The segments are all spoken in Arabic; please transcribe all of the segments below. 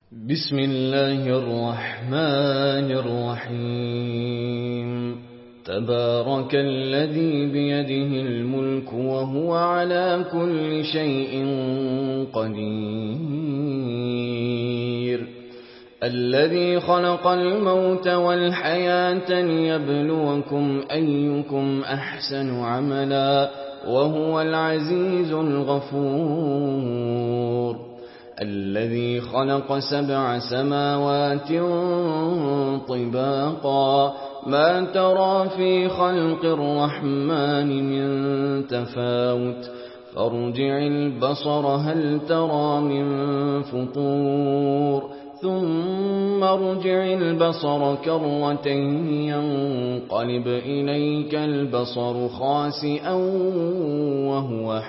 بسم الله الرحمن الرحيم. تبارك الذي بيده الملك وهو على كل شيء قدير. الذي خلق الموت والحياة ليبلوكم أيكم أحسن عملا وهو العزيز الغفور. الذي خلق 7 سماوات طباقا ما ترى في خلق الرحمن من تفاوت فارجع البصر هل ترى من فطور ثم ارجع البصر كرتين ينقلب إليك البصر خاسئا وهو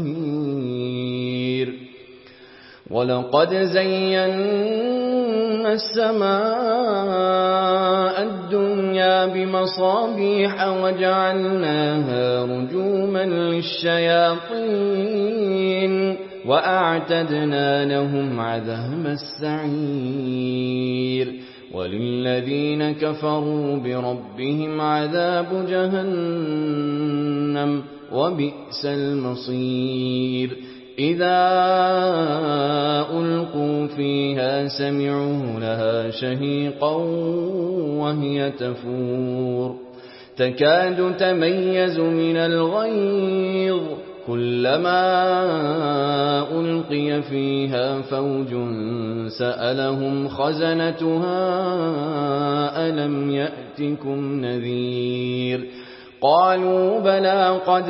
حسير. ولقد زينا السماء الدنيا بمصابيح وجعلناها رجوما للشياطين وأعتدنا لهم عذاب السعير. وللذين كفروا بربهم عذاب جهنم وبئس المصير. إذا ألقوا فيها سمعوا لها شهيقا وهي تفور تكاد تميز من الغيظ كلما ألقي فيها فوج سألهم خزنتها ألم يأتكم نذير قالوا بلى قد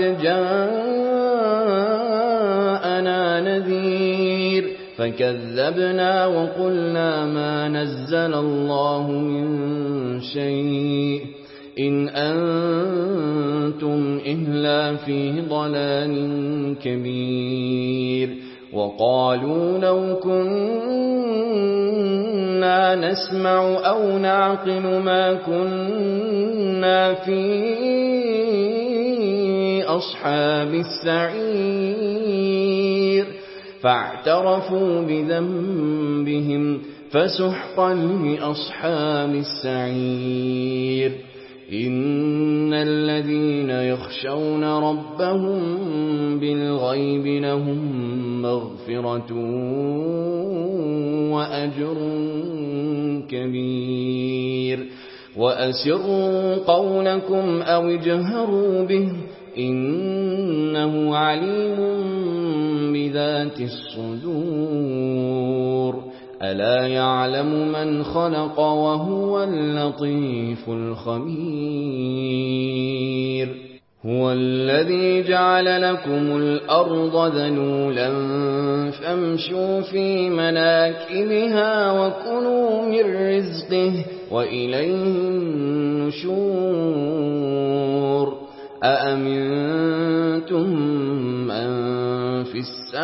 جاءنا نذير فكذبنا وقلنا ما نزل الله من شيء إن أنتم إلا في ضلال كبير. وقالوا لو كنا نسمع أو نعقل ما كنا في أصحاب السعير فاعترفوا بذنبهم فسحقا لأصحاب السعير. إن الذين يخشون ربهم بالغيب لهم مغفرة وأجر كبير. وأسروا قولكم أو اجهروا به إنه عليم بذات الصدور. ألا يعلم من خلق وهو اللطيف الخبير. هو الذي جعل لكم الأرض ذلولا فامشوا في مناكبها وكلوا من رزقه وإليه النشور. أأمنتم من في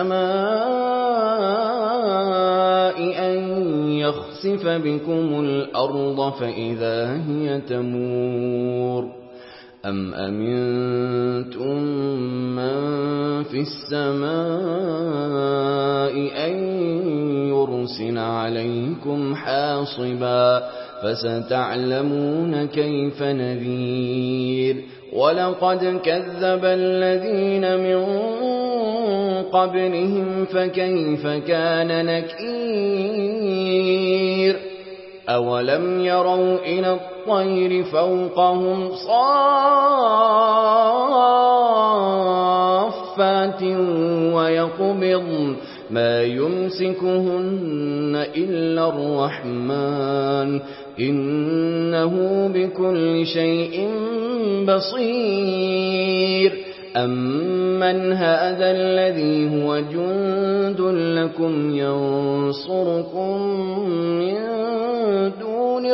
السماء أن يخسف بكم الأرض فإذا هي تمور أم أمنتم من في السماء أن يرسل عليكم حاصبا فستعلمون كيف نذير. ولقد كذب الذين من قبلهم فكيف كان نكير. أولم يروا إلى الطير فوقهم صافات ويقبضن ما يمسكهن إلا الرحمن إنه بكل شيء بصير. أمن هذا الذي هو جند لكم ينصركم من دون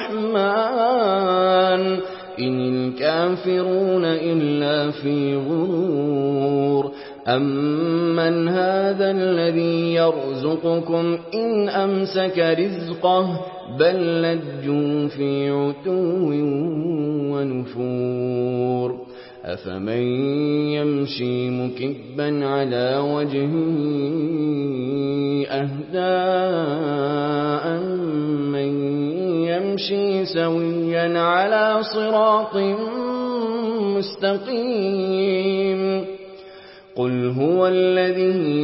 الرحمن إن الكافرون إلا في غرور. أمن هذا الذي يرزقكم إن أمسك رزقه بل لجوا في عتو ونفور. أفمن يمشي مكبا على وجهه أهدى سويا على صراط مستقيم قل هو الذي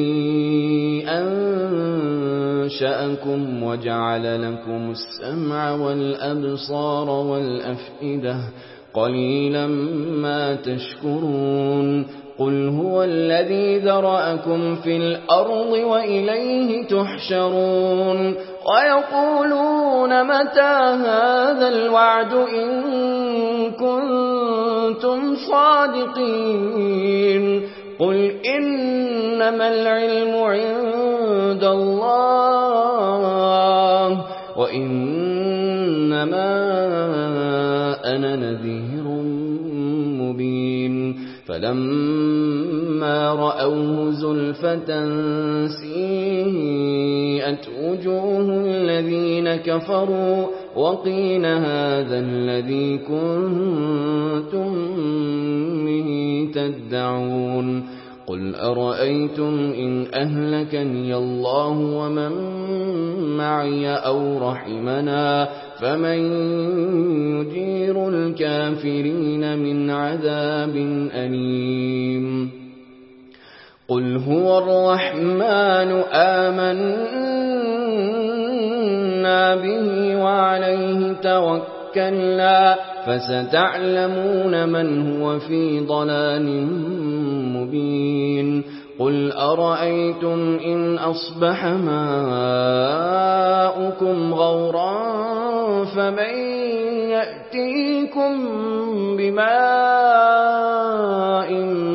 أنشأكم وجعل لكم السمع والأبصار والأفئدة قليلا ما تشكرون قل هو الذي ذرأكم في الأرض وإليه تحشرون ويقولون متى هذا الوعد إن كنتم صادقين قل إنما العلم عند الله وإنما أنا نذير مبين فلما رأوه زلفة سيئت وجوه الذين كفروا وقيل هذا الذي كنتم به تدعون قل أرأيتم إن أهلكني الله ومن معي أو رحمنا فمن يجير الكافرين من عذاب أليم قل هو الرحمن آمنا به وعليه توكلنا فستعلمون من هو في ضلال مبين قل أرأيتم إن أصبح ماؤكم غورا فمن يأتيكم بماء